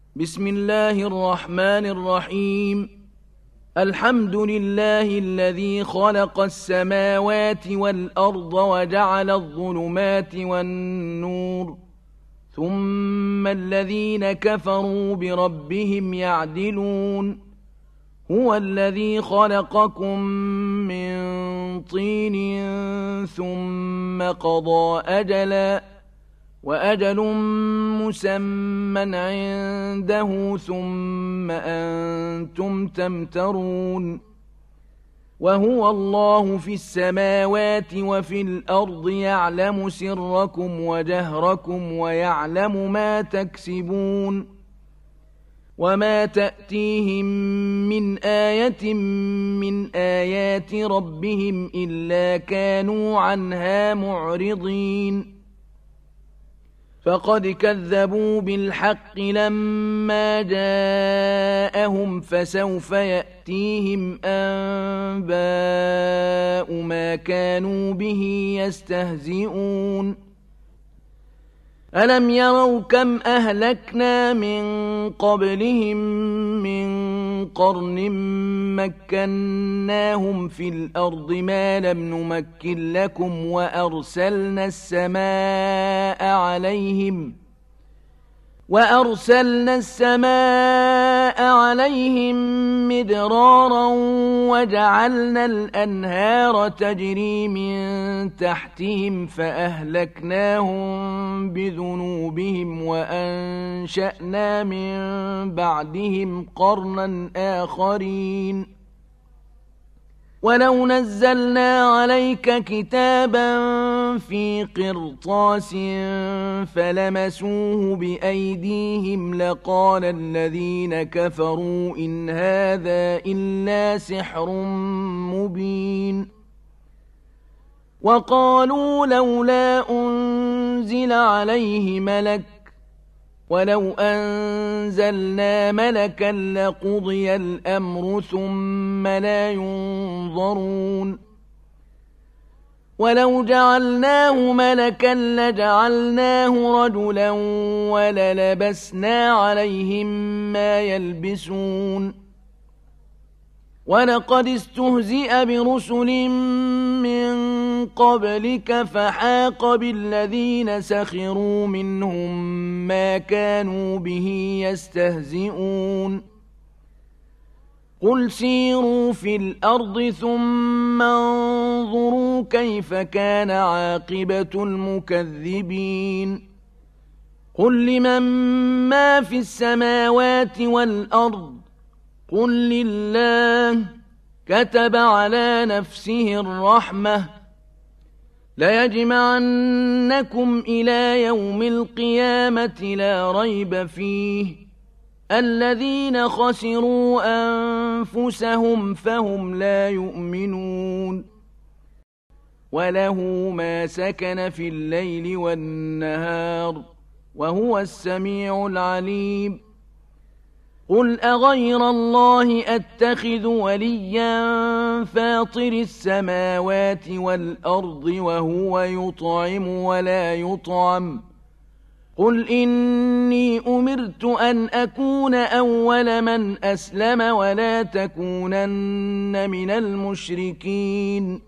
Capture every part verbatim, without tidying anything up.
بسم الله الرحمن الرحيم. الحمد لله الذي خلق السماوات والأرض وجعل الظلمات والنور، ثم الذين كفروا بربهم يعدلون. هو الذي خلقكم من طين ثم قضى أجلا، وأجل مسمى عنده، ثم أنتم تمترون. وهو الله في السماوات وفي الأرض، يعلم سركم وجهركم ويعلم ما تكسبون. وما تأتيهم من آية من آيات ربهم إلا كانوا عنها معرضين. فقد كذبوا بالحق لما جاءهم، فسوف يأتيهم أنباء ما كانوا به يستهزئون. ألم يروا كم أهلكنا من قبلهم من قرن مكناهم في الأرض ما لم نمكن لكم، وأرسلنا السماء عليهم وأرسلنا السماء عليهم مدرارا، وجعلنا الأنهار تجري من تحتهم، فأهلكناهم بذنوبهم وأنشأنا من بعدهم قرنا آخرين. ولو نزلنا عليك كتابا في قرطاس فلمسوه بأيديهم لقال الذين كفروا إن هذا إلا سحر مبين. وقالوا لولا أنزل عليه ملك، ولو أنزلنا ملكا لقضي الأمر ثم لا ينظرون. ولو جعلناه ملكا لجعلناه رجلا وللبسنا عليهم ما يلبسون. ولقد استهزئ برسل من قبلك فحاق بالذين سخروا منهم ما كانوا به يستهزئون. قل سيروا في الأرض ثم انظروا كيف كان عاقبة المكذبين. قل لمن ما في السماوات والأرض، قل لله، كتب على نفسه الرحمة، ليجمعنكم إلى يوم القيامة لا ريب فيه، الذين خسروا أنفسهم فهم لا يؤمنون. وله ما سكن في الليل والنهار، وهو السميع العليم. قل أغير الله أتخذ وليا فاطر السماوات والأرض وهو يطعم ولا يطعم. قل إني أمرت أن أكون أول من أسلم ولا تكونن من المشركين.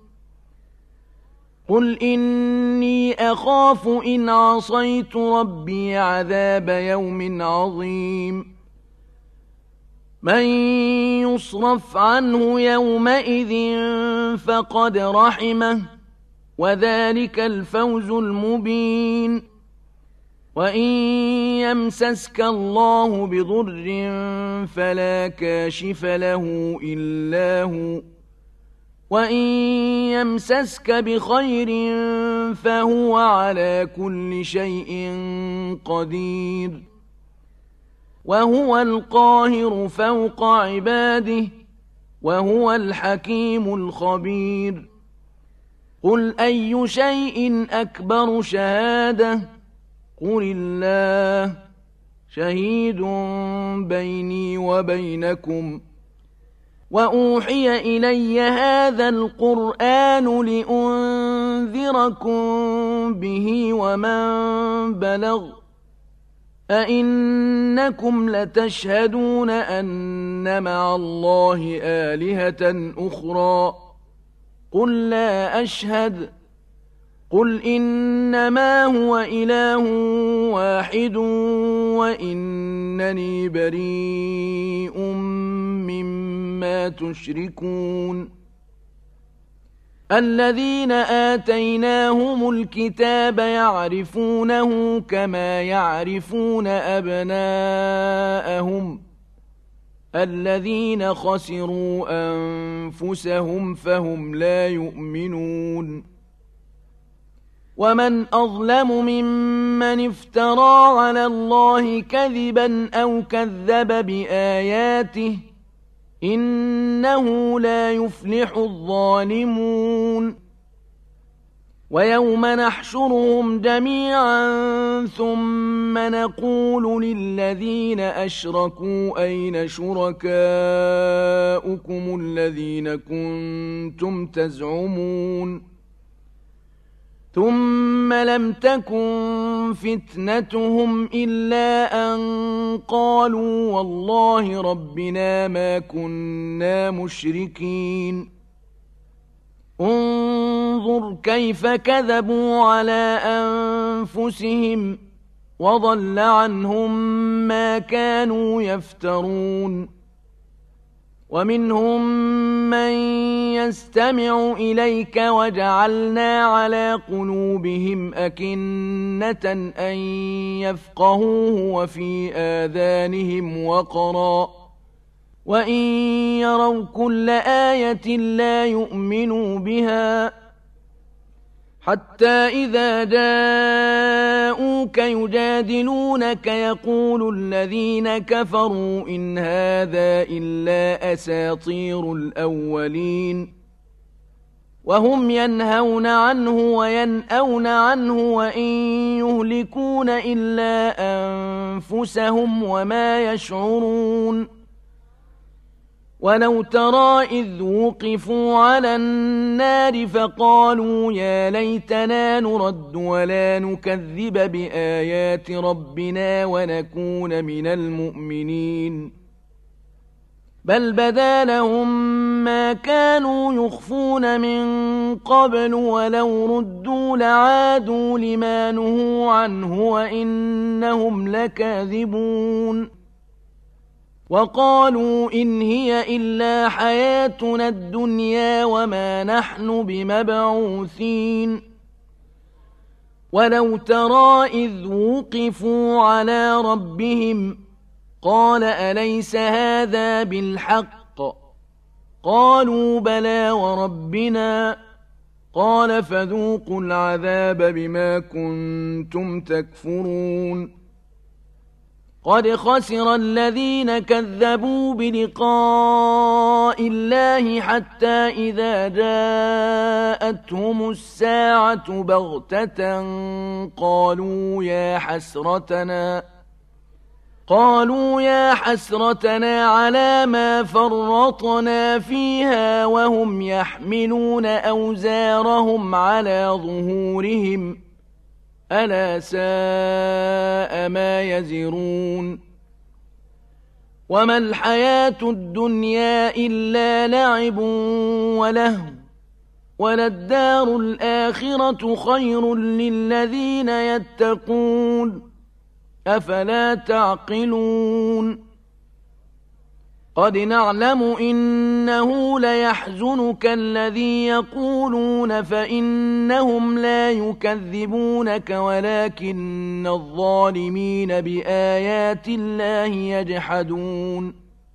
قل إني أخاف إن عصيت ربي عذاب يوم عظيم. من يصرف عنه يومئذ فقد رحمه، وذلك الفوز المبين. وإن يمسسك الله بضر فلا كاشف له إلا هو، وإن يمسسك بخير فهو على كل شيء قدير. وهو القاهر فوق عباده، وهو الحكيم الخبير. قل أي شيء أكبر شهادة؟ قل الله، شهيد بيني وبينكم. وأوحي إلي هذا القرآن لأنذركم به ومن بلغ، أئنكم لتشهدون أن مع الله آلهة أخرى قل لا أشهد قل إنما هو إله واحد وإنني بريء مما تشركون الذين آتيناهم الكتاب يعرفونه كما يعرفون أبناءهم الذين خسروا أنفسهم فهم لا يؤمنون ومن أظلم ممن افترى على الله كذبا أو كذب بآياته إنه لا يفلح الظالمون ويوم نحشرهم جميعا ثم نقول للذين أشركوا أين شركاؤكم الذين كنتم تزعمون ثم لم تكن فتنتهم إلا أن قالوا والله ربنا ما كنا مشركين انظر كيف كذبوا على أنفسهم وضل عنهم ما كانوا يفترون ومنهم من يستمع إليك وجعلنا على قلوبهم أكنة أن يفقهوه وفي آذانهم وقرا وإن يروا كل آية لا يؤمنوا بها حتى إذا جاءوك يجادلونك يقول الذين كفروا إن هذا إلا أساطير الأولين وهم ينهون عنه وينأون عنه وإن يهلكون إلا أنفسهم وما يشعرون ولو ترى إذ وقفوا على النار فقالوا يا ليتنا نرد ولا نكذب بآيات ربنا ونكون من المؤمنين بل بدا لهم ما كانوا يخفون من قبل ولو ردوا لعادوا لما نهوا عنه وإنهم لكاذبون وقالوا إن هي إلا حياتنا الدنيا وما نحن بمبعوثين ولو ترى إذ وقفوا على ربهم قال أليس هذا بالحق قالوا بلى وربنا قال فذوقوا العذاب بما كنتم تكفرون قد خسر الذين كذبوا بلقاء الله حتى إذا جاءتهم الساعة بغتة قالوا يا حسرتنا قالوا يا حسرتنا على ما فرطنا فيها وهم يحملون أوزارهم على ظهورهم ألا ساء ما يزرون وما الحياة الدنيا إلا لعب ولهو وللدار الآخرة خير للذين يتقون أفلا تعقلون قد نعلم إنه ليحزنك الذي يقولون فإنهم لا يكذبونك ولكن الظالمين بآيات الله يجحدون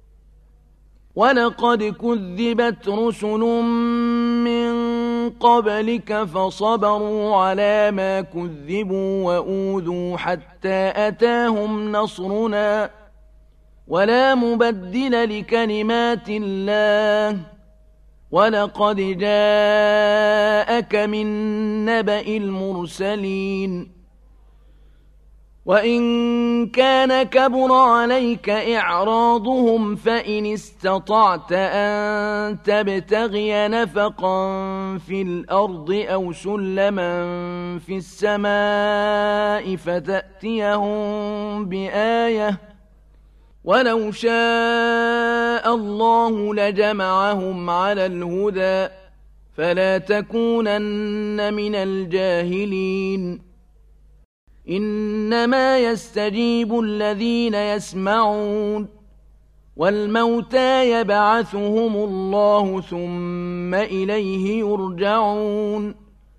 ولقد كذبت رسل من قبلك فصبروا على ما كذبوا وأوذوا حتى أتاهم نصرنا ولا مبدل لكلمات الله ولقد جاءك من نبأ المرسلين وإن كان كبر عليك إعراضهم فإن استطعت أن تبتغي نفقا في الأرض أو سلما في السماء فتأتيهم بآية ولو شاء الله لجمعهم على الهدى فلا تكونن من الجاهلين إنما يستجيب الذين يسمعون والموتى يبعثهم الله ثم إليه يرجعون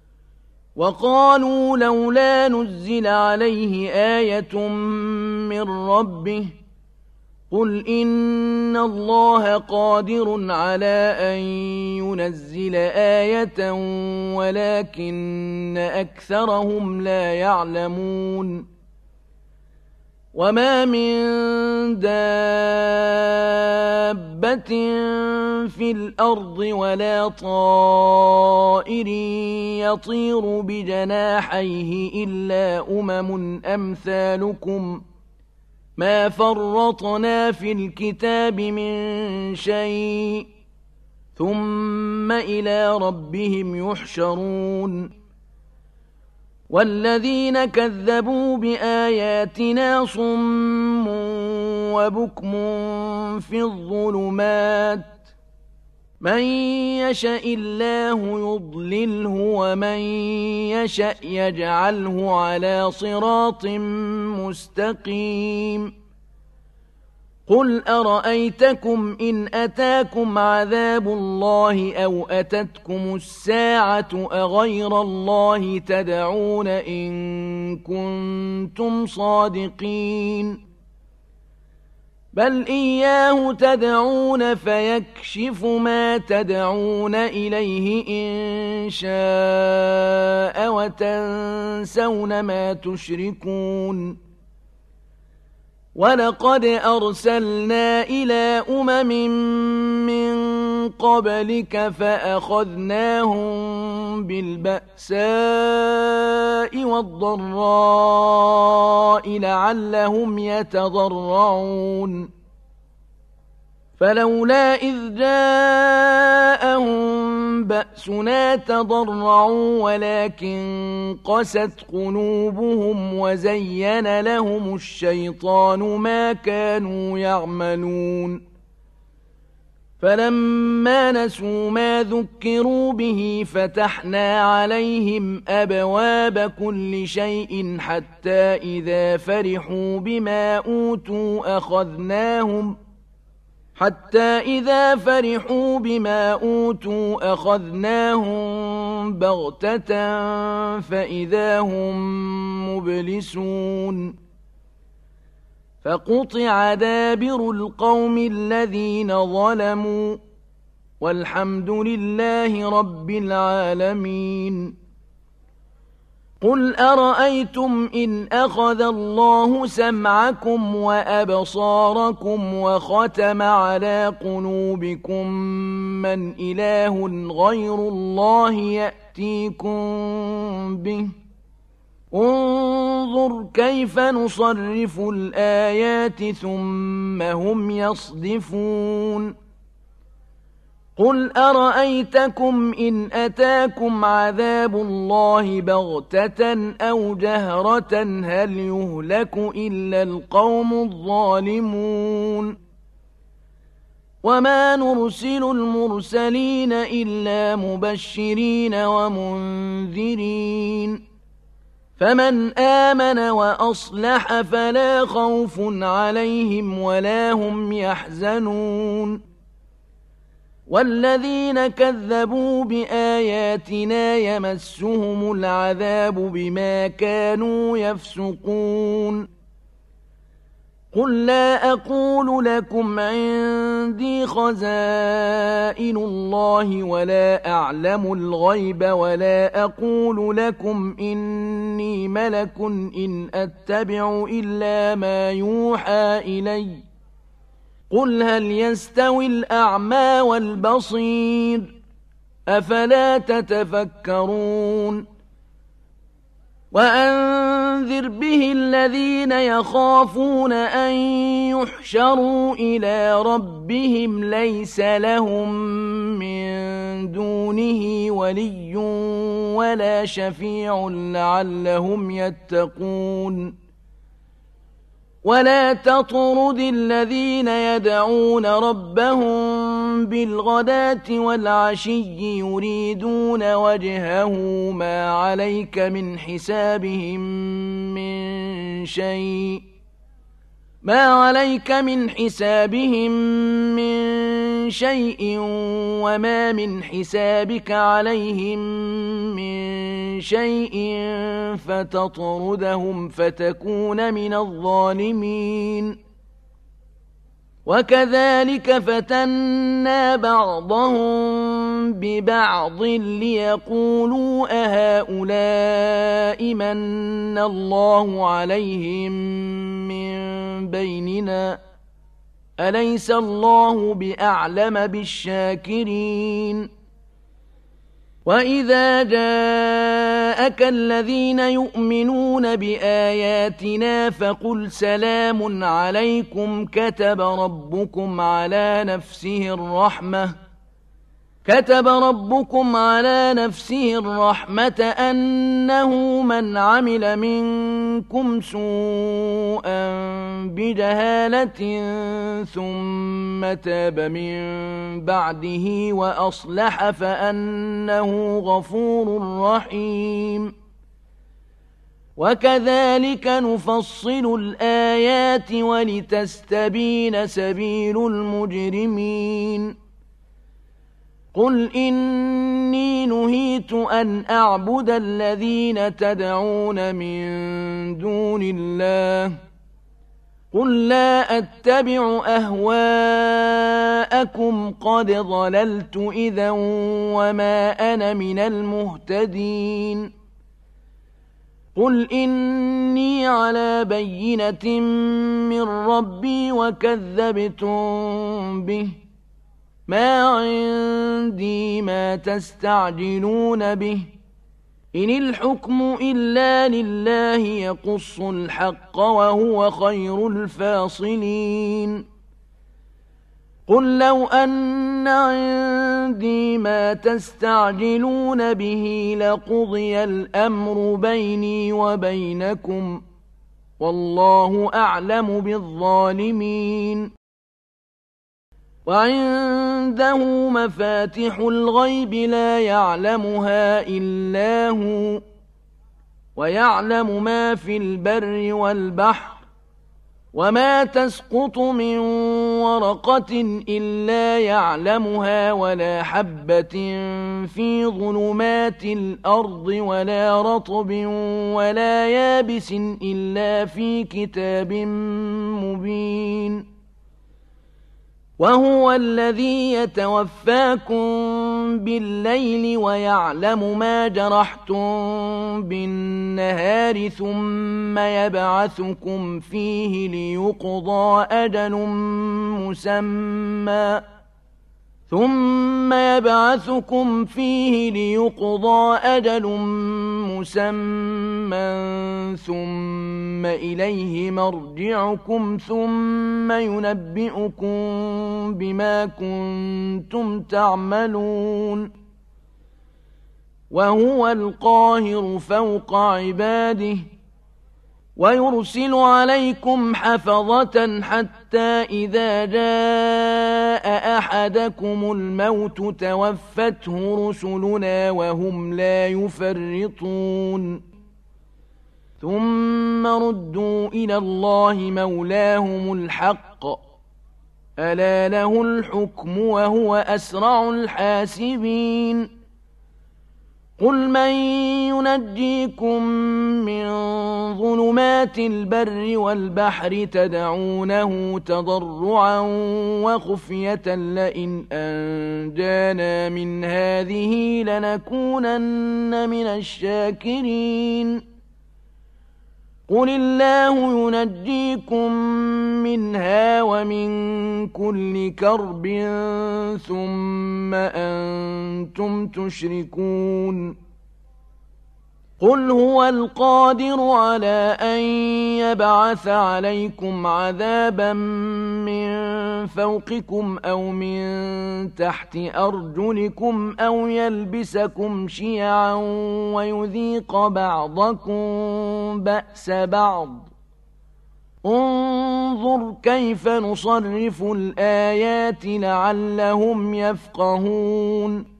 وقالوا لولا نزل عليه آية من ربه قل إن الله قادر على أن ينزل آية ولكن أكثرهم لا يعلمون وما من دابة في الأرض ولا طائر يطير بجناحيه إلا أمم أمثالكم ما فرطنا في الكتاب من شيء ثم إلى ربهم يحشرون والذين كذبوا بآياتنا صم وبكم في الظلمات من يشاء الله يضلله ومن يشاء يجعله على صراط مستقيم قل أرأيتكم إن أتاكم عذاب الله أو أتتكم الساعة أغير الله تدعون إن كنتم صادقين بل إياه تدعون فيكشف ما تدعون إليه إن شاء وتنسون ما تشركون ولقد أرسلنا إلى أمم من قبلك فأخذناهم بالبأساء والضراء لعلهم يتضرعون فلولا إذ جاءهم بأسنا تضرعوا ولكن قست قلوبهم وزين لهم الشيطان ما كانوا يعملون فلما نسوا ما ذكروا به فتحنا عليهم أبواب كل شيء حتى إذا فرحوا بما أوتوا أخذناهم حتى إذا فرحوا بما أوتوا أخذناهم بغتة فإذا هم مبلسون فقطع دابر القوم الذين ظلموا والحمد لله رب العالمين قل أرأيتم إن أخذ الله سمعكم وأبصاركم وختم على قلوبكم من إله غير الله يأتيكم به انظر كيف نصرف الآيات ثم هم يصدفون قل أرأيتكم إن أتاكم عذاب الله بغتة أو جهرة هل يهلك إلا القوم الظالمون وما نرسل المرسلين إلا مبشرين ومنذرين فمن آمن وأصلح فلا خوف عليهم ولا هم يحزنون والذين كذبوا بآياتنا يمسهم العذاب بما كانوا يفسقون قل لا أقول لكم عندي خزائن الله ولا أعلم الغيب ولا أقول لكم إني ملك إن أتبع إلا ما يوحى إلي قل هل يستوي الأعمى والبصير أفلا تتفكرون وأنذر به الذين يخافون أن يحشروا إلى ربهم ليس لهم من دونه ولي ولا شفيع لعلهم يتقون ولا تطرد الذين يدعون ربهم بالغداة والعشي يريدون وجهه ما عليك من حسابهم من شيء ما عليك من حسابهم من شيء وما من حسابك عليهم من شيء فتطردهم فتكون من الظالمين وكذلك فتنا بعضهم ببعض ليقولوا أهؤلاء من الله عليهم من بيننا أليس الله بأعلم بالشاكرين وإذا جاءك الذين يؤمنون بآياتنا فقل سلام عليكم كتب ربكم على نفسه الرحمة كتب ربكم على نفسه الرحمة أنه من عمل منكم سوءا بجهالة ثم تاب من بعده وأصلح فأنه غفور رحيم وكذلك نفصل الآيات ولتستبين سبيل المجرمين قل إني نهيت أن أعبد الذين تدعون من دون الله قل لا أتبع أهواءكم قد ضللت إذا وما أنا من المهتدين قل إني على بينة من ربي وكذبتم به ما عندي ما تستعجلون به إن الحكم إلا لله يقص الحق وهو خير الفاصلين قل لو أن عندي ما تستعجلون به لقضي الأمر بيني وبينكم والله أعلم بالظالمين وعنده مفاتح الغيب لا يعلمها إلا هو ويعلم ما في البر والبحر وما تسقط من ورقة إلا يعلمها ولا حبة في ظلمات الأرض ولا رطب ولا يابس إلا في كتاب مبين وهو الذي يتوفاكم بالليل ويعلم ما جرحتم بالنهار ثم يبعثكم فيه ليقضى أجل مسمى ثم يبعثكم فيه ليقضى أجل مسمى ثم إليه مرجعكم ثم ينبئكم بما كنتم تعملون وهو القاهر فوق عباده ويرسل عليكم حفظة حتى إذا جاء أحدكم الموت توفته رسلنا وهم لا يفرطون ثم ردوا إلى الله مولاهم الحق ألا له الحكم وهو أسرع الحاسبين قل من ينجيكم من ظلمات البر والبحر تدعونه تضرعا وخفية لئن أنجانا من هذه لنكونن من الشاكرين قل الله ينجيكم منها ومن كل كرب ثم أنتم تشركون قل هو القادر على أن يبعث عليكم عذابا من فوقكم أو من تحت أرجلكم أو يلبسكم شيعا ويذيق بعضكم بأس بعض. انظر كيف نصرف الآيات لعلهم يفقهون.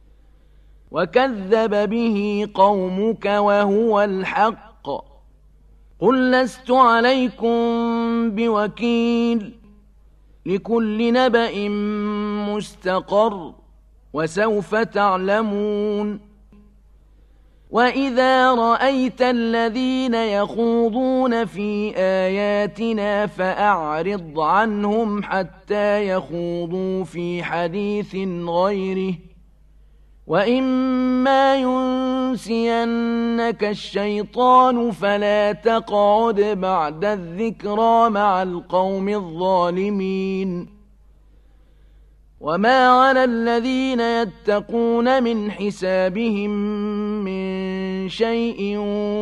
وكذب به قومك وهو الحق. قل لست عليكم بوكيل. لكل نبأ مستقر وسوف تعلمون. وإذا رأيت الذين يخوضون في آياتنا فأعرض عنهم حتى يخوضوا في حديث غيره. وإما ينسينك الشيطان فلا تقعد بعد الذكرى مع القوم الظالمين. وما على الذين يتقون من حسابهم من شيء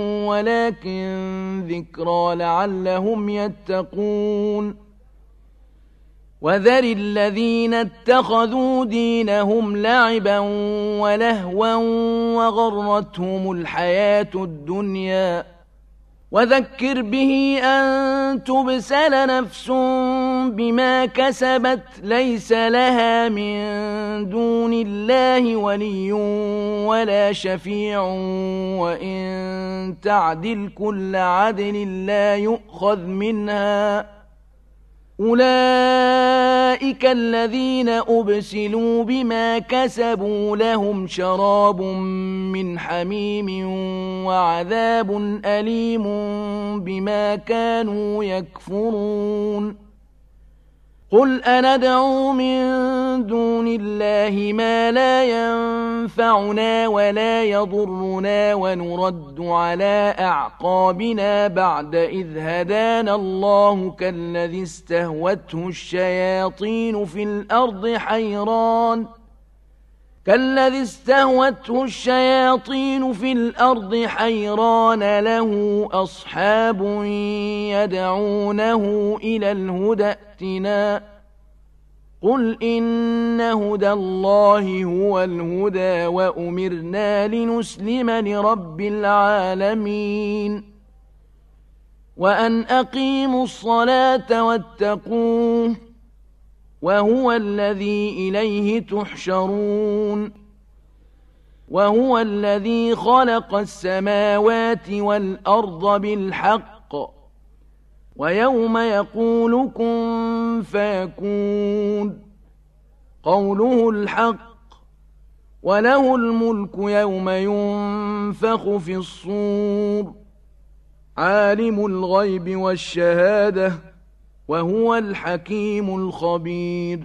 ولكن ذكرى لعلهم يتقون. وذر الذين اتخذوا دينهم لعبا ولهوا وغرتهم الحياة الدنيا. وذكر به أن تبسل نفس بما كسبت ليس لها من دون الله ولي ولا شفيع وإن تعدل كل عدل لا يؤخذ منها. أولئك الذين أبسلوا بما كسبوا لهم شراب من حميم وعذاب أليم بما كانوا يكفرون. قل أندعو من دون الله ما لا ينفعنا ولا يضرنا ونرد على أعقابنا بعد إذ هدانا الله كالذي استهوته الشياطين في الأرض حيران كالذي استهوته الشياطين في الأرض حيران له أصحاب يدعونه إلى الهدى ائتنا. قل إن هدى الله هو الهدى وأمرنا لنسلم لرب العالمين. وأن أقيموا الصلاة واتقوه وهو الذي إليه تحشرون. وهو الذي خلق السماوات والأرض بالحق ويوم يقول كن فيكون قوله الحق. وله الملك يوم ينفخ في الصور عالم الغيب والشهادة وهو الحكيم الخبير.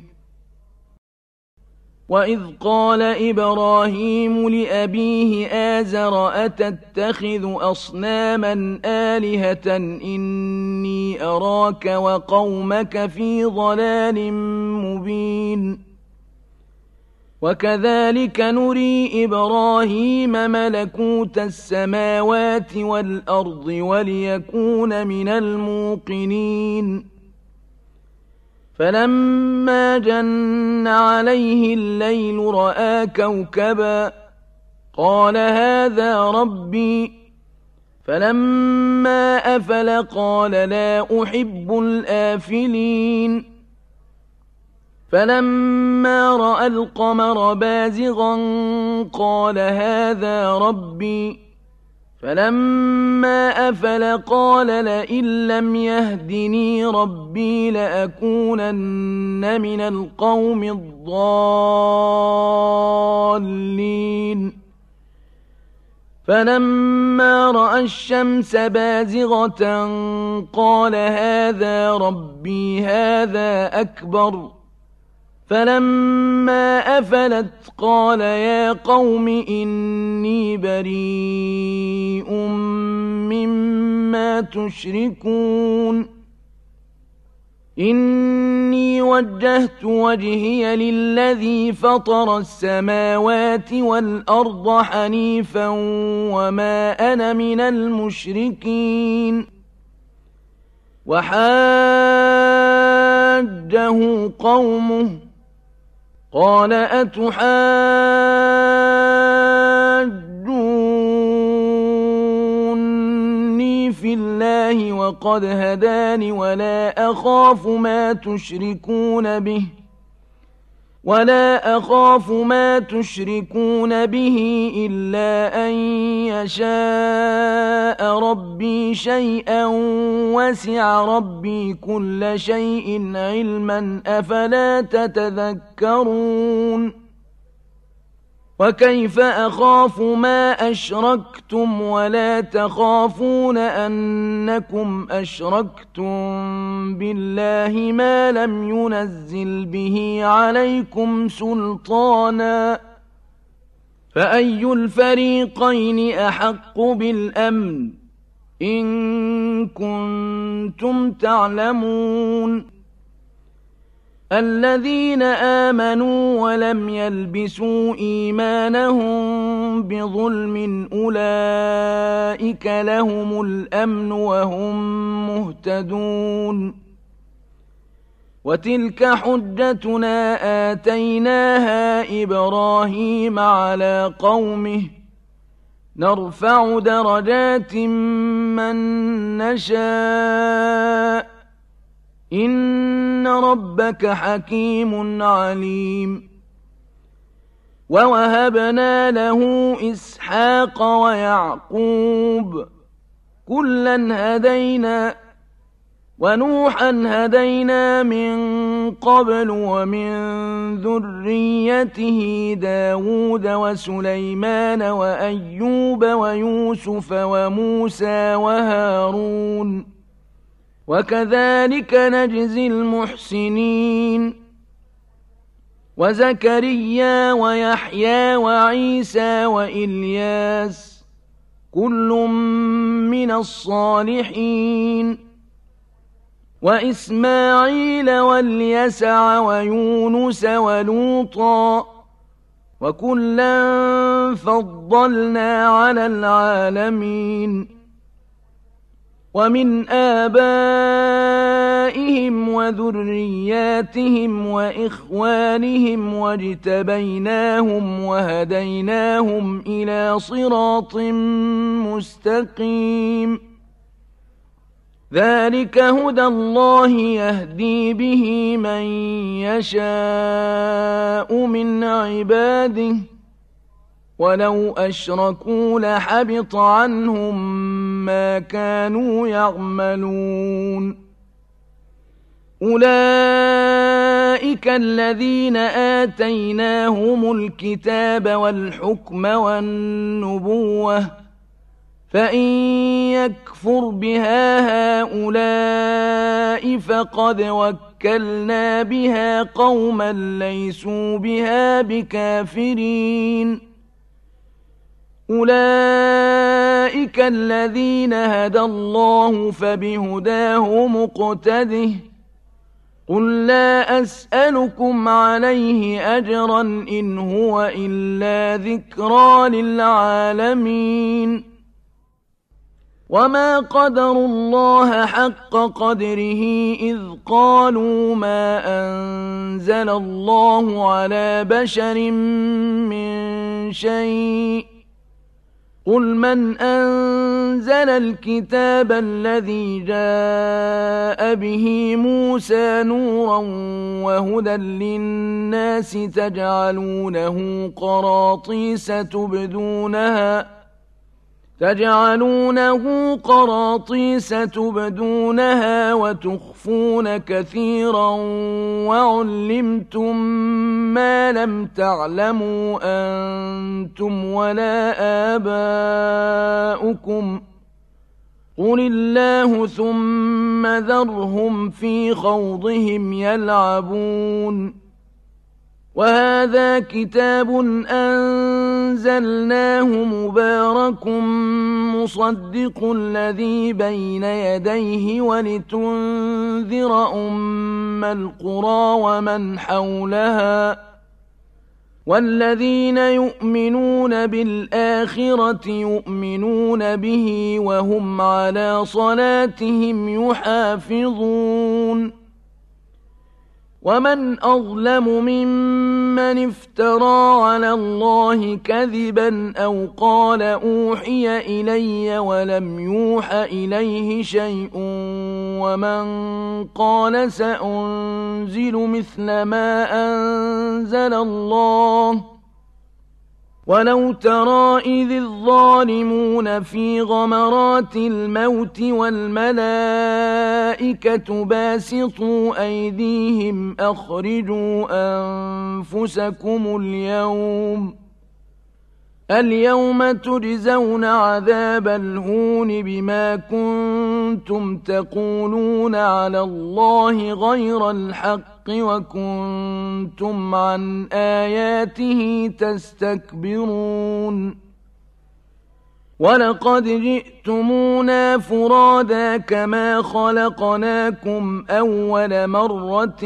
وإذ قال إبراهيم لأبيه آزر أتتخذ أصناما آلهة إني أراك وقومك في ضلال مبين. وكذلك نري إبراهيم ملكوت السماوات والأرض وليكون من الموقنين. فلما جن عليه الليل رأى كوكبا قال هذا ربي. فلما أفل قال لا أحب الآفلين. فلما رأى القمر بازغا قال هذا ربي. فلما أفل قال لئن لم يهدني ربي لأكونن من القوم الضالين. فلما رأى الشمس بازغة قال هذا ربي هذا أكبر. فلما أفلت قال يا قوم إني بريء مما تشركون إني وجهت وجهي للذي فطر السماوات والأرض حنيفا وما أنا من المشركين وحاجه قومه قال أتحاجوني في الله وقد هداني ولا أخاف ما تشركون به ولا أخاف ما تشركون به إلا أن يشاء ربي شيئا وسع ربي كل شيء علما أفلا تتذكرون وكيف أخاف ما أشركتم ولا تخافون أنكم أشركتم بالله ما لم ينزل به عليكم سلطانا فأي الفريقين أحق بالأمن إن كنتم تعلمون الذين آمنوا ولم يلبسوا إيمانهم بظلم أولئك لهم الأمن وهم مهتدون وتلك حجتنا آتيناها إبراهيم على قومه نرفع درجات من نشاء إن ربك حكيم عليم ووهبنا له إسحاق ويعقوب كلا هدينا ونوحا هدينا من قبل ومن ذريته داود وسليمان وأيوب ويوسف وموسى وهارون وكذلك نجزي المحسنين وزكريا ويحيى وعيسى وإلياس كل من الصالحين وإسماعيل واليسع ويونس ولوطا وكلا فضلنا على العالمين ومن آبائهم وذرياتهم وإخوانهم واجتبيناهم وهديناهم إلى صراط مستقيم ذلك هدى الله يهدي به من يشاء من عباده ولو أشركوا لحبط عنهم ما كانوا يعملون أولئك الذين آتيناهم الكتاب والحكم والنبوة فإن يكفر بها هؤلاء فقد وكلنا بها قوما ليسوا بها بكافرين أولئك الذين هدى الله فبهداه مقتده قل لا أسألكم عليه أجرا إن هو إلا ذكرى للعالمين وما قدروا الله حق قدره إذ قالوا ما أنزل الله على بشر من شيء قل من أنزل الكتاب الذي جاء به موسى نورا وهدى للناس تجعلونه قراطيس تبدونها تجعلونه قراطيس تبدونها وتخفون كثيرا وعلمتم ما لم تعلموا أنتم ولا آباؤكم قل الله ثم ذرهم في خوضهم يلعبون وهذا كتاب أنزل أنزلناه مبارك مصدق الذي بين يديه ولتنذر أم القرى ومن حولها والذين يؤمنون بالآخرة يؤمنون به وهم على صلاتهم يحافظون ومن أظلم ممن افترى على الله كذبا أو قال أوحي إلي ولم يوح إليه شيء ومن قال سأنزل مثل ما أنزل الله ولو ترى إذ الظالمون في غمرات الموت والملائكة باسطوا أيديهم أخرجوا أنفسكم اليوم اليوم تجزون عذاب الهون بما كنتم تقولون على الله غير الحق وكنتم عن آياته تستكبرون ولقد جئتمونا فرادا كما خلقناكم أول مرة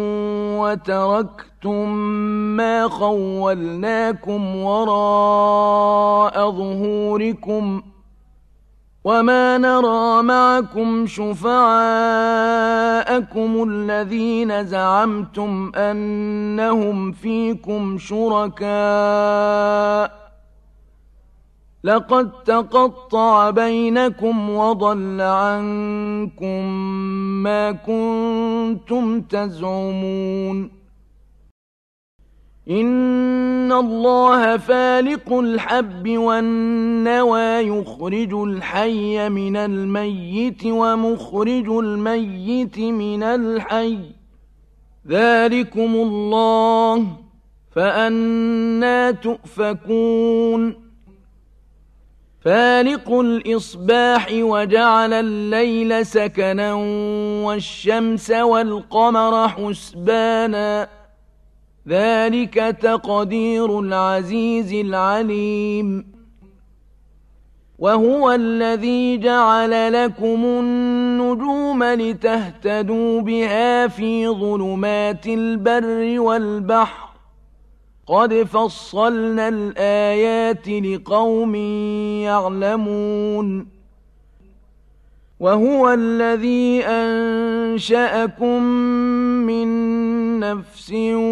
وتركتم ما خولناكم وراء ظهوركم وما نرى معكم شفعاءكم الذين زعمتم أنهم فيكم شركاء لقد تقطع بينكم وضل عنكم ما كنتم تزعمون إن الله فالق الحب والنوى يخرج الحي من الميت ومخرج الميت من الحي ذلكم الله فأنى تؤفكون فالق الإصباح وجعل الليل سكنا والشمس والقمر حسبانا ذلك تقدير العزيز العليم وهو الذي جعل لكم النجوم لتهتدوا بها في ظلمات البر والبحر قد فصلنا الآيات لقوم يعلمون وهو الذي أنشأكم من نفس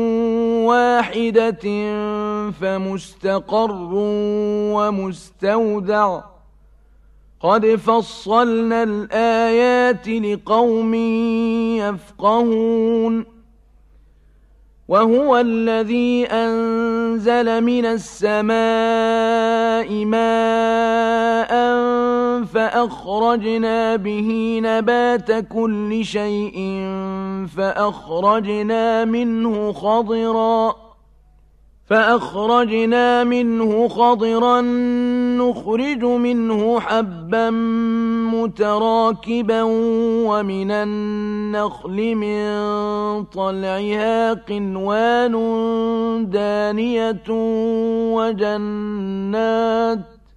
واحدة فمستقر ومستودع قد فصلنا الآيات لقوم يفقهون وهو الذي أنزل من السماء ماء فأخرجنا به نبات كل شيء فأخرجنا منه خضرا فأخرجنا منه خضرا نخرج منه حبا متراكبا ومن النخل من طلعها قنوان دانية وجنات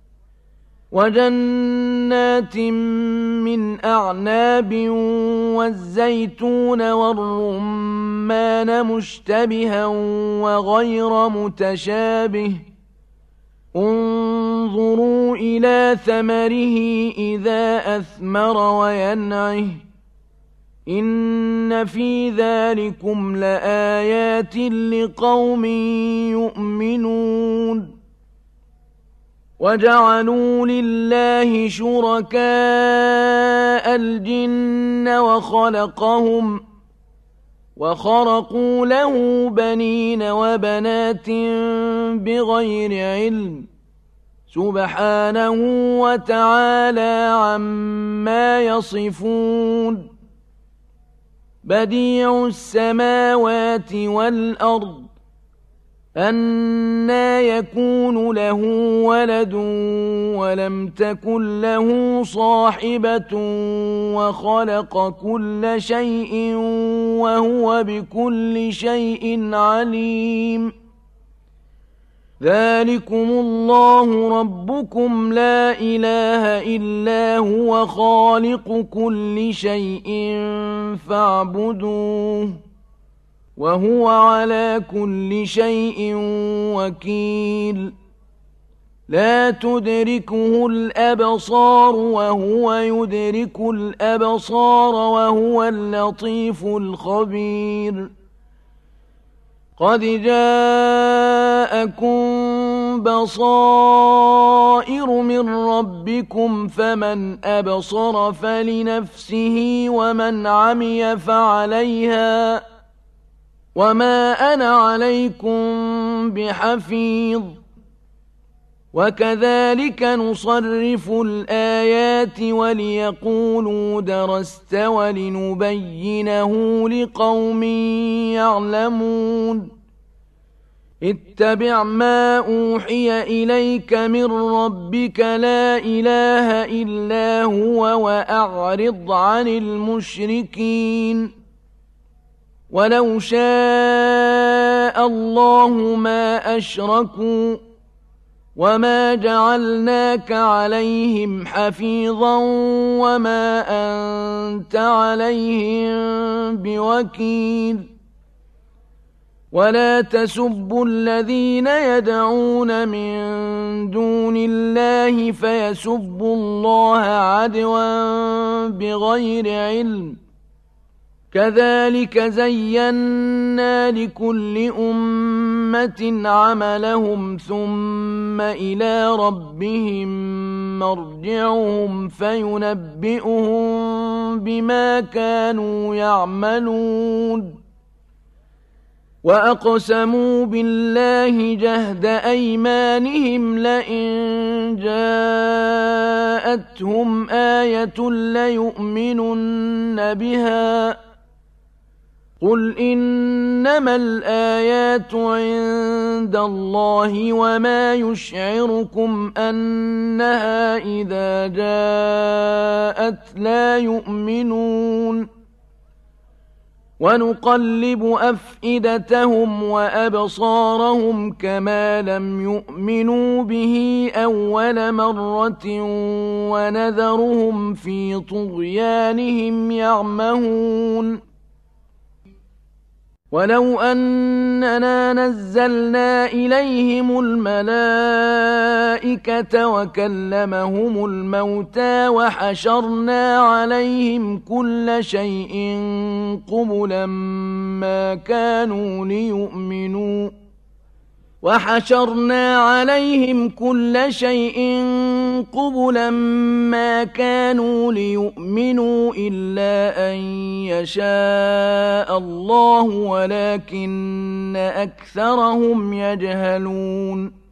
وجنات من أعناب والزيتون والرمان مشتبها وغير متشابه انظروا إلى ثمره إذا أثمر وينعه إن في ذلكم لآيات لقوم يؤمنون وجعلوا لله شركاء الجن وخلقهم وخرقوا له بنين وبنات بغير علم سبحانه وتعالى عما يصفون بديع السماوات والأرض أنى يكون له ولد ولم تكن له صاحبة وخلق كل شيء وهو بكل شيء عليم ذلكم الله ربكم لا إله إلا هو خالق كل شيء فاعبدوه وهو على كل شيء وكيل لا تدركه الأبصار وهو يدرك الأبصار وهو اللطيف الخبير قد جاءكم بصائر من ربكم فمن أبصر فلنفسه ومن عمي فعليها وما أنا عليكم بحفيظ وكذلك نصرف الآيات وليقولوا درست ولنبينه لقوم يعلمون اتبع ما أوحي إليك من ربك لا إله إلا هو وأعرض عن المشركين ولو شاء الله ما أشركوا وما جعلناك عليهم حفيظا وما أنت عليهم بوكيل ولا تسبوا الذين يدعون من دون الله فيسبوا الله عدوا بغير علم كذلك زينا لكل أمة عملهم ثم إلى ربهم مرجعهم فينبئهم بما كانوا يعملون وأقسموا بالله جهد أيمانهم لئن جاءتهم آية ليؤمنن بها قل إنما الآيات عند الله وما يشعركم أنها إذا جاءت لا يؤمنون ونقلب أفئدتهم وأبصارهم كما لم يؤمنوا به أول مرة ونذرهم في طغيانهم يعمهون ولو أننا نزلنا إليهم الملائكة وكلمهم الموتى وحشرنا عليهم كل شيء قبلا ما كانوا ليؤمنوا وحشرنا عليهم كل شيء قبلا ما كانوا ليؤمنوا إلا أن يشاء الله ولكن أكثرهم يجهلون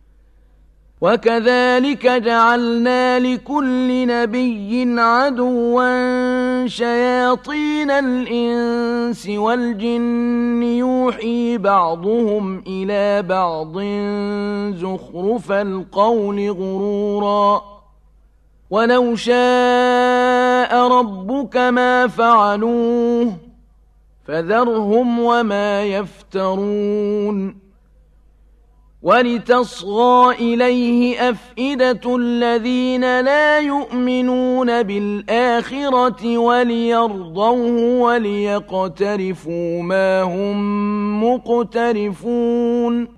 وكذلك جعلنا لكل نبي عدوا شياطين الإنس والجن يوحي بعضهم إلى بعض زخرف القول غرورا ولو شاء ربك ما فعلوه فذرهم وما يفترون ولتصغى إليه أفئدة الذين لا يؤمنون بالآخرة وليرضوه وليقترفوا ما هم مقترفون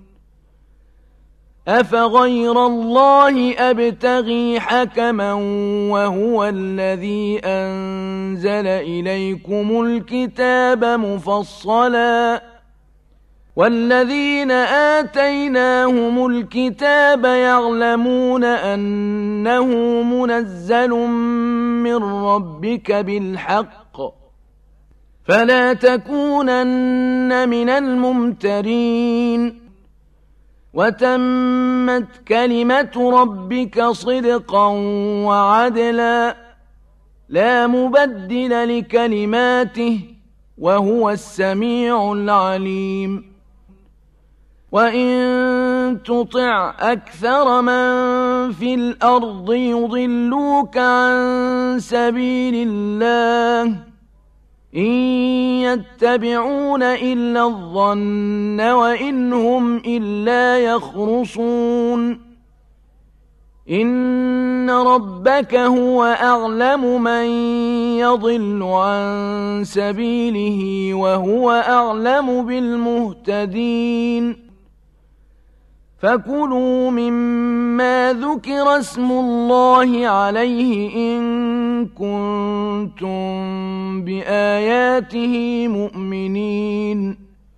أفغير الله أبتغي حكما وهو الذي أنزل إليكم الكتاب مفصلا والذين آتيناهم الكتاب يعلمون أنه منزل من ربك بالحق فلا تكونن من الممترين وتمت كلمة ربك صدقا وعدلا لا مبدل لكلماته وهو السميع العليم وإن تطع أكثر من في الأرض يضلوك عن سبيل الله إن يتبعون إلا الظن وإن هم إلا يخرصون إن ربك هو أعلم من يضل عن سبيله وهو أعلم بالمهتدين فكلوا مما ذكر اسم الله عليه إن كنتم بآياته مؤمنين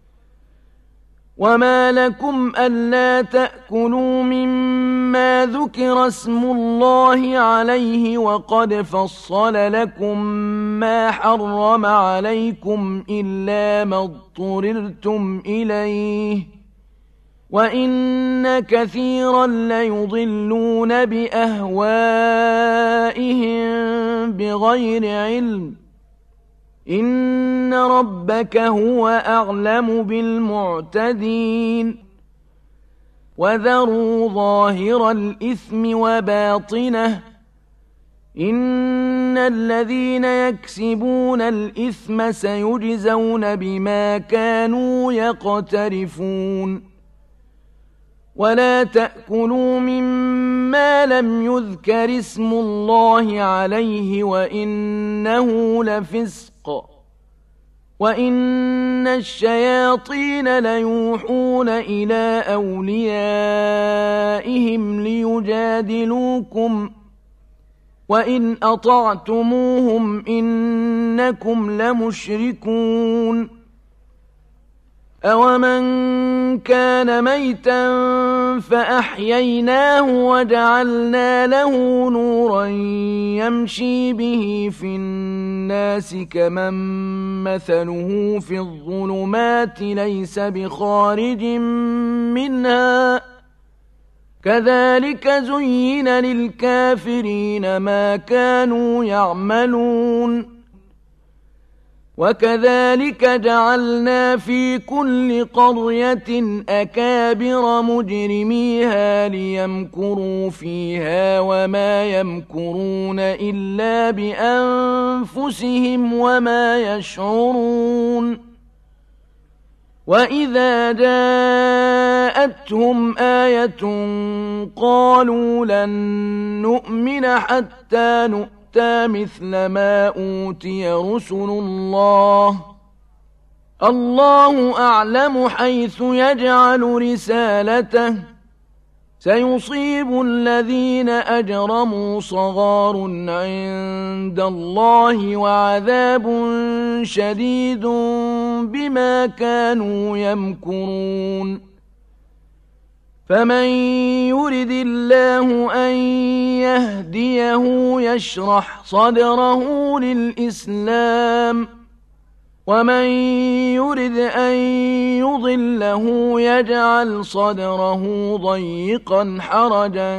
وما لكم ألا تأكلوا مما ذكر اسم الله عليه وقد فصل لكم ما حرم عليكم إلا ما اضطررتم إليه وإن كثيرا ليضلون بأهوائهم بغير علم إن ربك هو أعلم بالمعتدين وذروا ظاهر الإثم وباطنه إن الذين يكسبون الإثم سيجزون بما كانوا يقترفون ولا تأكلوا مما لم يذكر اسم الله عليه وإنه لفسق وإن الشياطين ليوحون إلى أوليائهم ليجادلوكم وإن أطعتموهم إنكم لمشركون أومن كان ميتا فأحييناه وجعلنا له نورا يمشي به في الناس كمن مثله في الظلمات ليس بخارج منها كذلك زين للكافرين ما كانوا يعملون وكذلك جعلنا في كل قرية أكابر مجرميها ليمكروا فيها وما يمكرون إلا بأنفسهم وما يشعرون وإذا جاءتهم آية قالوا لن نؤمن حتى نؤمن مثل ما أوتي رسل الله الله أعلم حيث يجعل رسالته سيصيب الذين أجرموا صغار عند الله وعذاب شديد بما كانوا يمكرون فمن يرد الله أن يهديه يشرح صدره للإسلام ومن يرد أن يضله يجعل صدره ضيقا حرجا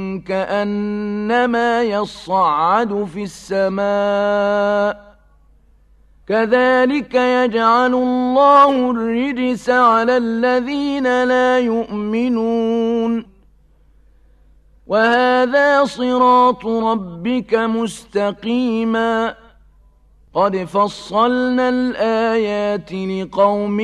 كأنما يصعد في السماء كذلك يجعل الله الرجس على الذين لا يؤمنون وهذا صراط ربك مستقيما قد فصلنا الآيات لقوم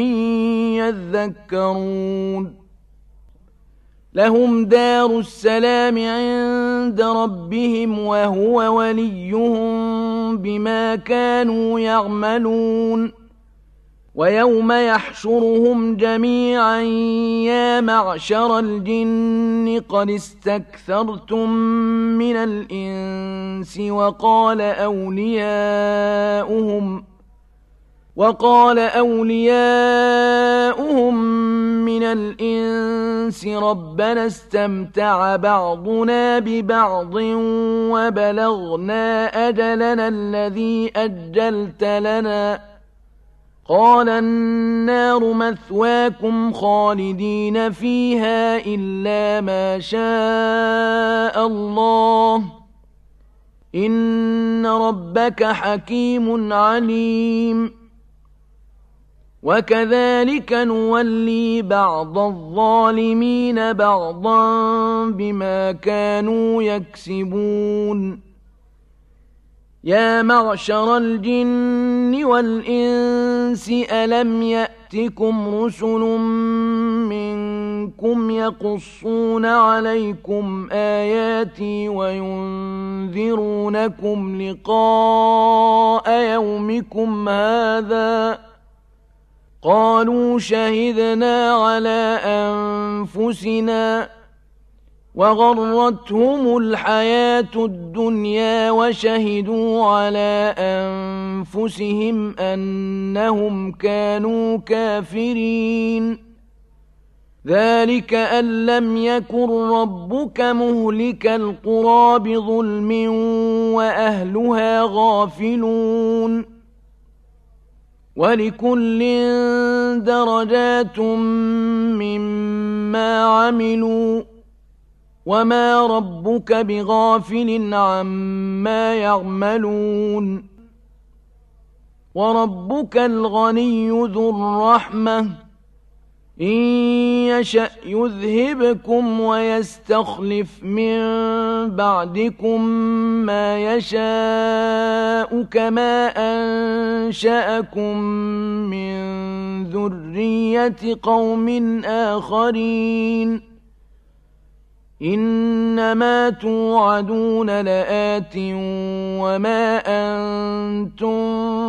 يذكرون لهم دار السلام عند ربهم وهو وليهم بما كانوا يعملون ويوم يحشرهم جميعا يا معشر الجن قد استكثرتم من الإنس وقال أولياؤهم وقال أولياؤهم من الإنس ربنا استمتع بعضنا ببعض وبلغنا أجلنا الذي أجلت لنا قال النار مثواكم خالدين فيها إلا ما شاء الله إن ربك حكيم عليم وكذلك نولي بعض الظالمين بعضا بما كانوا يكسبون يا معشر الجن والإنس ألم يأتكم رسل منكم يقصون عليكم آياتي وينذرونكم لقاء يومكم هذا قالوا شهدنا على أنفسنا وغرتهم الحياة الدنيا وشهدوا على أنفسهم أنهم كانوا كافرين ذلك أن لم يكن ربك مهلك القرى بظلم وأهلها غافلون ولكل درجات مما عملوا وما ربك بغافل عما يعملون وربك الغني ذو الرحمة إن يشأ يذهبكم ويستخلف من بعدكم ما يشاء كما أنشأكم من ذرية قوم آخرين إنما توعدون لآت وما أنتم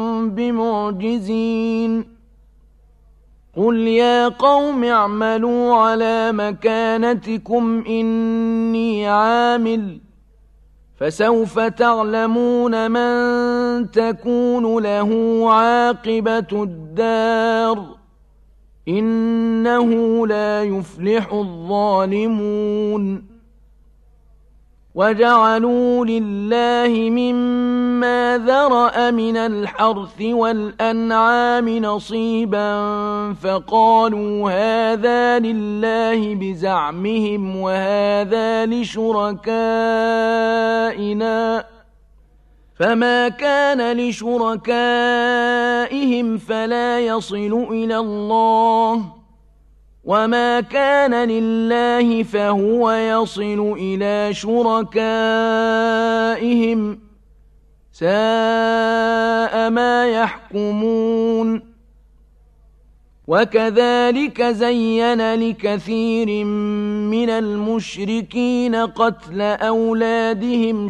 بمعجزين قل يا قوم اعملوا على مكانتكم إني عامل فسوف تعلمون من تكون له عاقبة الدار إنه لا يفلح الظالمون وجعلوا لله مما ذرأ من الحرث والأنعام نصيبا فقالوا هذا لله بزعمهم وهذا لشركائنا فما كان لشركائهم فلا يصل إلى الله وما كان لله فهو يصل إلى شركائهم ساء ما يحكمون وكذلك زين لكثير من المشركين قتل أولادهم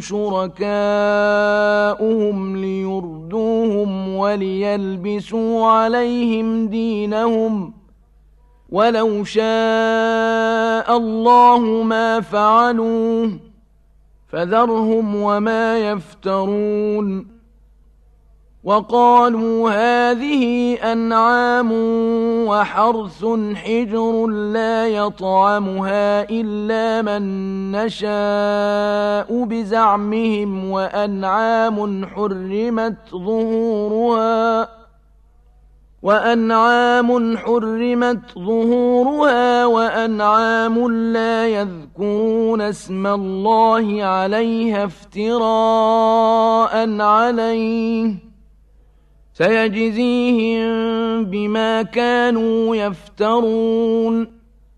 شركاؤهم ليردوهم وليلبسوا عليهم دينهم ولو شاء الله ما فعلوه فذرهم وما يفترون وقالوا هذه أنعام وحرث حجر لا يطعمها إلا من نشاء بزعمهم وأنعام حرمت ظهورها وأنعام حرمت ظهورها وأنعام لا يذكرون اسم الله عليها افتراء عليه سيجزيهم بما كانوا يفترون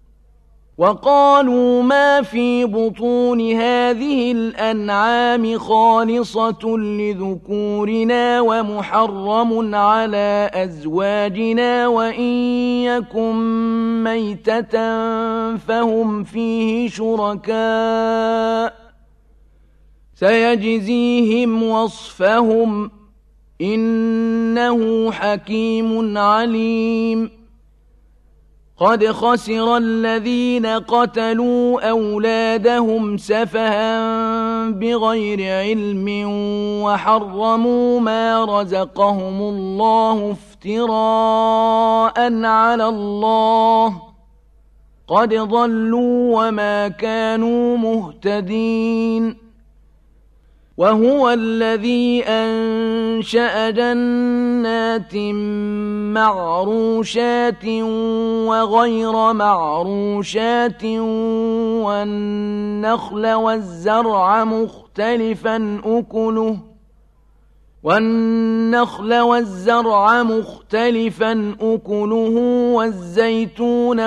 وقالوا ما في بطون هذه الأنعام خالصة لذكورنا ومحرم على أزواجنا وإن يكن ميتة فهم فيه شركاء سيجزيهم وصفهم إنه حكيم عليم قد خسر الذين قتلوا أولادهم سفها بغير علم وحرموا ما رزقهم الله افتراء على الله قد ضلوا وما كانوا مهتدين وهو الذي أنشأ جنات معروشات وغير معروشات والنخل والزرع مختلفا أكله والنخل والزرع مختلفا أكله والزيتون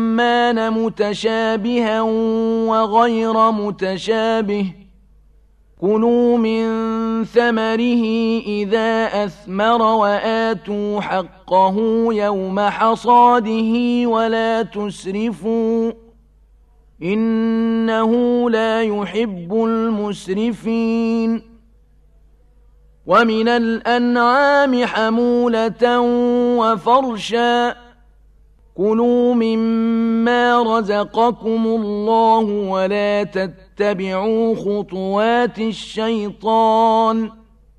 والرمان متشابها وغير متشابه كلوا من ثمره إذا أثمر وآتوا حقه يوم حصاده ولا تسرفوا إنه لا يحب المسرفين ومن الأنعام حمولة وفرشا كلوا مما رزقكم الله ولا تتبعوا خطوات الشيطان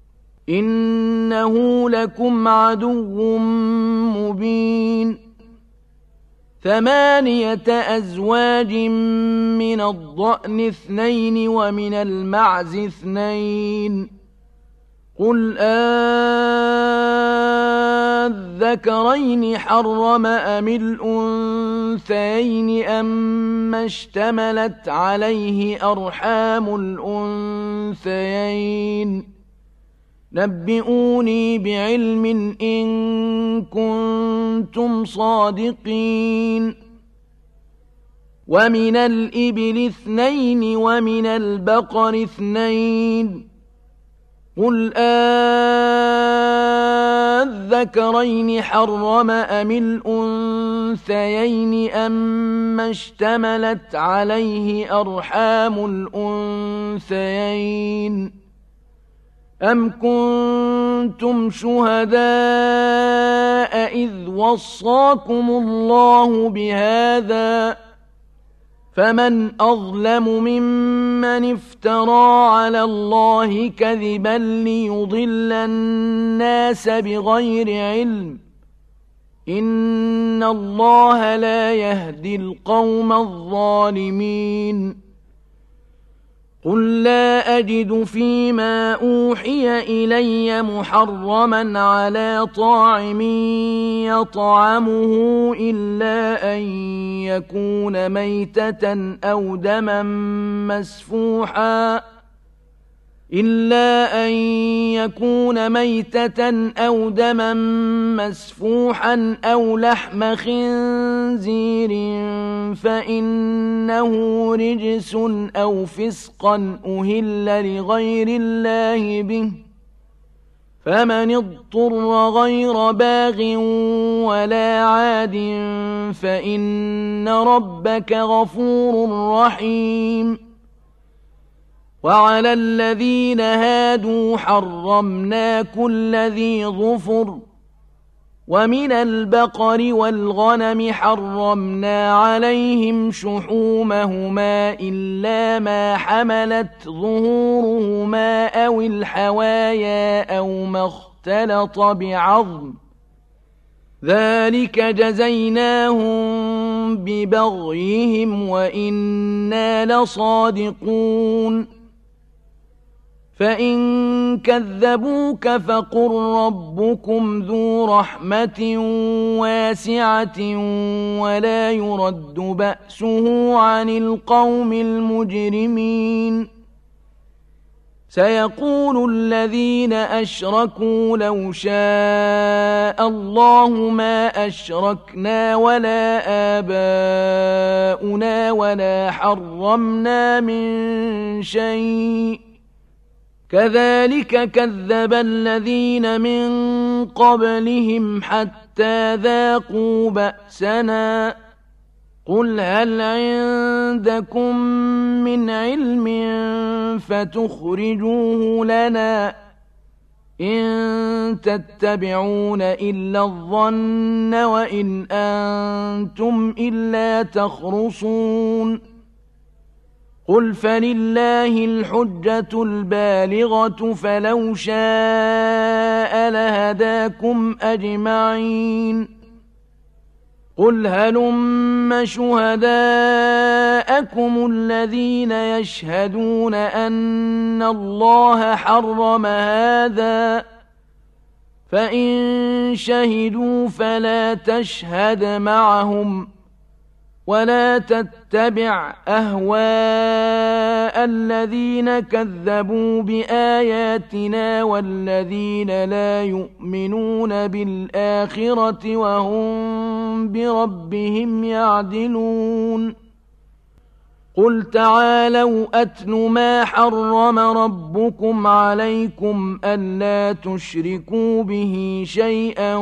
إنه لكم عدو مبين ثمانية أزواج من الضأن اثنين ومن المعز اثنين قل أذكرين حرم أم الأنثيين أما اشتملت عليه أرحام الأنثيين نبئوني بعلم إن كنتم صادقين ومن الإبل اثنين ومن البقر اثنين قل أذكرين حرم أم الأنثيين أما اشتملت عليه أرحام الأنثيين أم كنتم شهداء إذ وصاكم الله بهذا فمن أظلم ممن افترى على الله كذبا ليضل الناس بغير علم إن الله لا يهدي القوم الظالمين قل لا أجد فيما أوحي إلي محرما على طاعم يطعمه إلا أن يكون ميتة أو دما مسفوحا إلا أن يكون ميتة أو دما مسفوحا أو لحم خنزير فإنه رجس أو فسقا أهل لغير الله به فمن اضطر غير باغ ولا عاد فإن ربك غفور رحيم وعلى الذين هادوا حرمنا كل ذي ظفر ومن البقر والغنم حرمنا عليهم شحومهما إلا ما حملت ظهورهما أو الحوايا أو ما اختلط بعظم ذلك جزيناهم ببغيهم وإنا لصادقون فإن كذبوك فقل ربكم ذو رحمة واسعة ولا يرد بأسه عن القوم المجرمين سيقول الذين أشركوا لو شاء الله ما أشركنا ولا آباؤنا ولا حرمنا من شيء كذلك كذب الذين من قبلهم حتى ذاقوا بأسنا قل هل عندكم من علم فتخرجوه لنا إن تتبعون إلا الظن وإن أنتم إلا تخرصون قل فلله الحجة البالغة فلو شاء لهداكم أجمعين قل هلم شهداءكم الذين يشهدون أن الله حرم هذا فإن شهدوا فلا تشهد معهم ولا تتبع أهواء الذين كذبوا بآياتنا والذين لا يؤمنون بالآخرة وهم بربهم يعدلون قل تعالوا أتل ما حرم ربكم عليكم ألا تشركوا به شيئا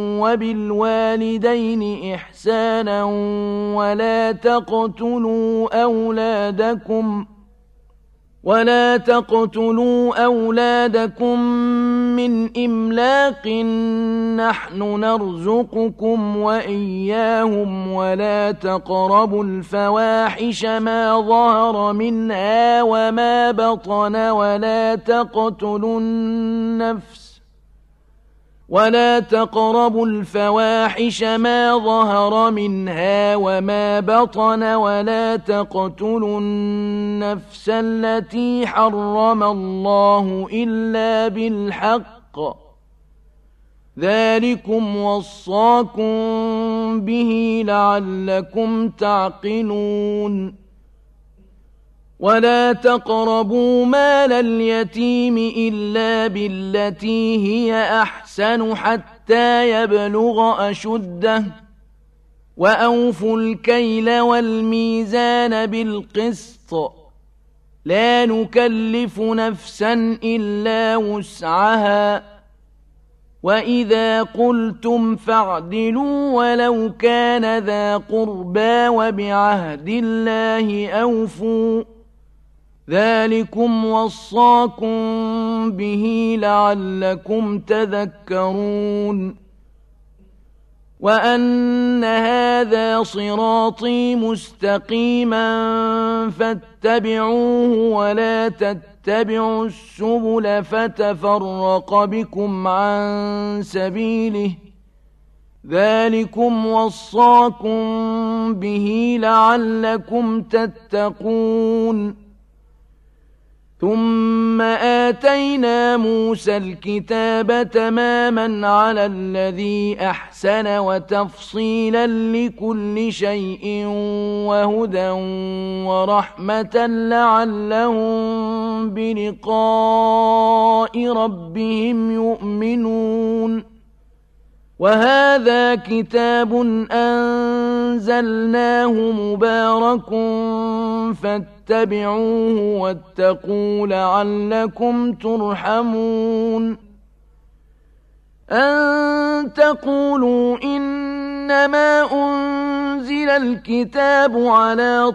وبالوالدين إحسانا ولا تقتلوا أولادكم ولا تقتلوا أولادكم من إملاق نحن نرزقكم وإياهم ولا تقربوا الفواحش ما ظهر منها وما بطن ولا تقتلوا النفس ولا تقربوا الفواحش ما ظهر منها وما بطن ولا تقتلوا النفس التي حرم الله إلا بالحق ذلكم وصاكم به لعلكم تعقلون ولا تقربوا مال اليتيم إلا بالتي هي أحسن حتى يبلغ أشده وأوفوا الكيل والميزان بالقسط لا نكلف نفسا إلا وسعها وإذا قلتم فاعدلوا ولو كان ذا قربى وبعهد الله أوفوا ذلكم وصاكم به لعلكم تذكرون وأن هذا صراطي مستقيما فاتبعوه ولا تتبعوا السبل فتفرق بكم عن سبيله ذلكم وصاكم به لعلكم تتقون ثم آتينا موسى الكتاب تماما على الذي أحسن وتفصيلا لكل شيء وهدى ورحمة لعلهم بلقاء ربهم يؤمنون وهذا كتاب أنزلناه مبارك فاتبعوه واتقوا لعلكم ترحمون أن تقولوا إنما أنزل الكتاب على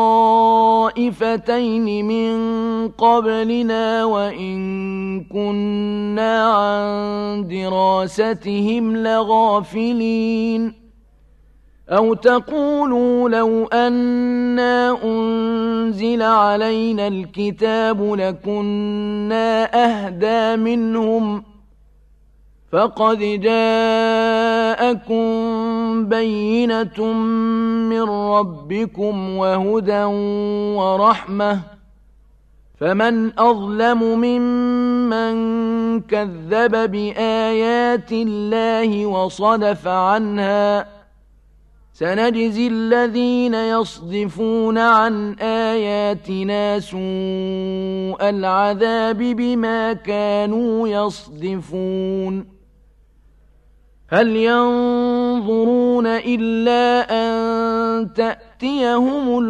طائفتين من قبلنا وإن كنا عن دراستهم لغافلين أو تقولوا لو أنا أنزل علينا الكتاب لكنا أهدى منهم فقد جاءكم بينة من ربكم وهدى ورحمة فمن أظلم ممن كذب بآيات الله وصدف عنها سنجزي الذين يصدفون عن آياتنا سوء العذاب بما كانوا يصدفون هل ينظرون إلا أن تأتيهم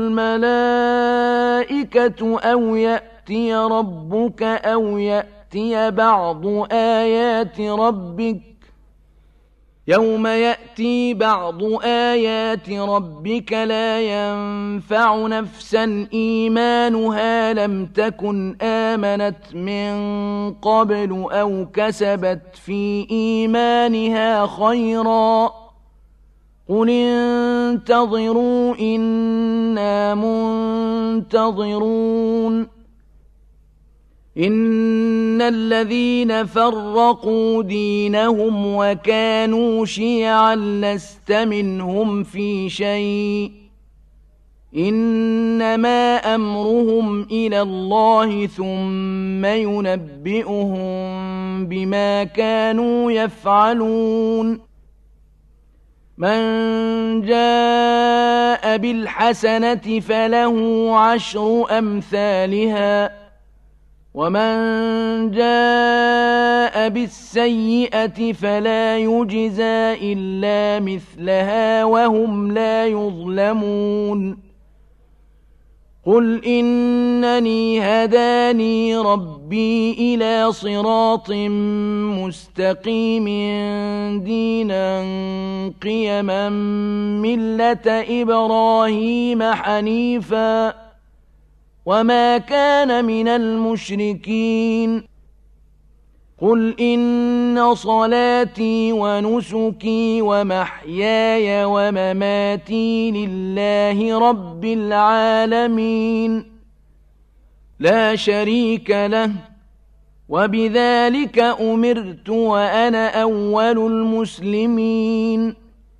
الملائكة أو يأتي ربك أو يأتي بعض آيات ربك يوم يأتي بعض آيات ربك لا ينفع نفسا إيمانها لم تكن آمنت من قبل أو كسبت في إيمانها خيرا قل انتظروا إنا منتظرون إن الذين فرقوا دينهم وكانوا شيعا لست منهم في شيء إنما أمرهم إلى الله ثم ينبئهم بما كانوا يفعلون من جاء بالحسنة فله عشر أمثالها ومن جاء بالسيئة فلا يجزى إلا مثلها وهم لا يظلمون قل إنني هداني ربي إلى صراط مستقيم دينا قيما ملة إبراهيم حنيفا وما كان من المشركين قل إن صلاتي ونسكي ومحياي ومماتي لله رب العالمين لا شريك له وبذلك أمرت وأنا أول المسلمين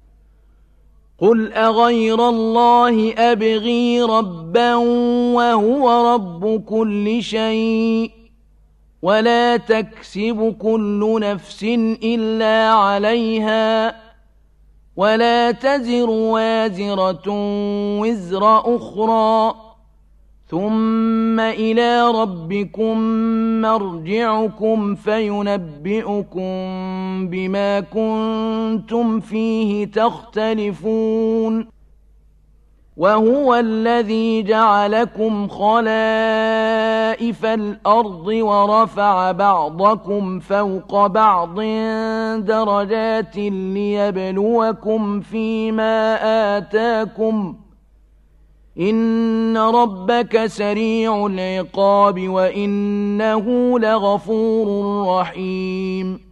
قل أغير الله أبغي ربا وهو رب كل شيء ولا تكسب كل نفس إلا عليها ولا تزر وازرة وزر أخرى ثم إلى ربكم مرجعكم فينبئكم بما كنتم فيه تختلفون وهو الذي جعلكم خلائف الأرض ورفع بعضكم فوق بعض درجات ليبلوكم فيما آتاكم إن ربك سريع العقاب وإنه لغفور رحيم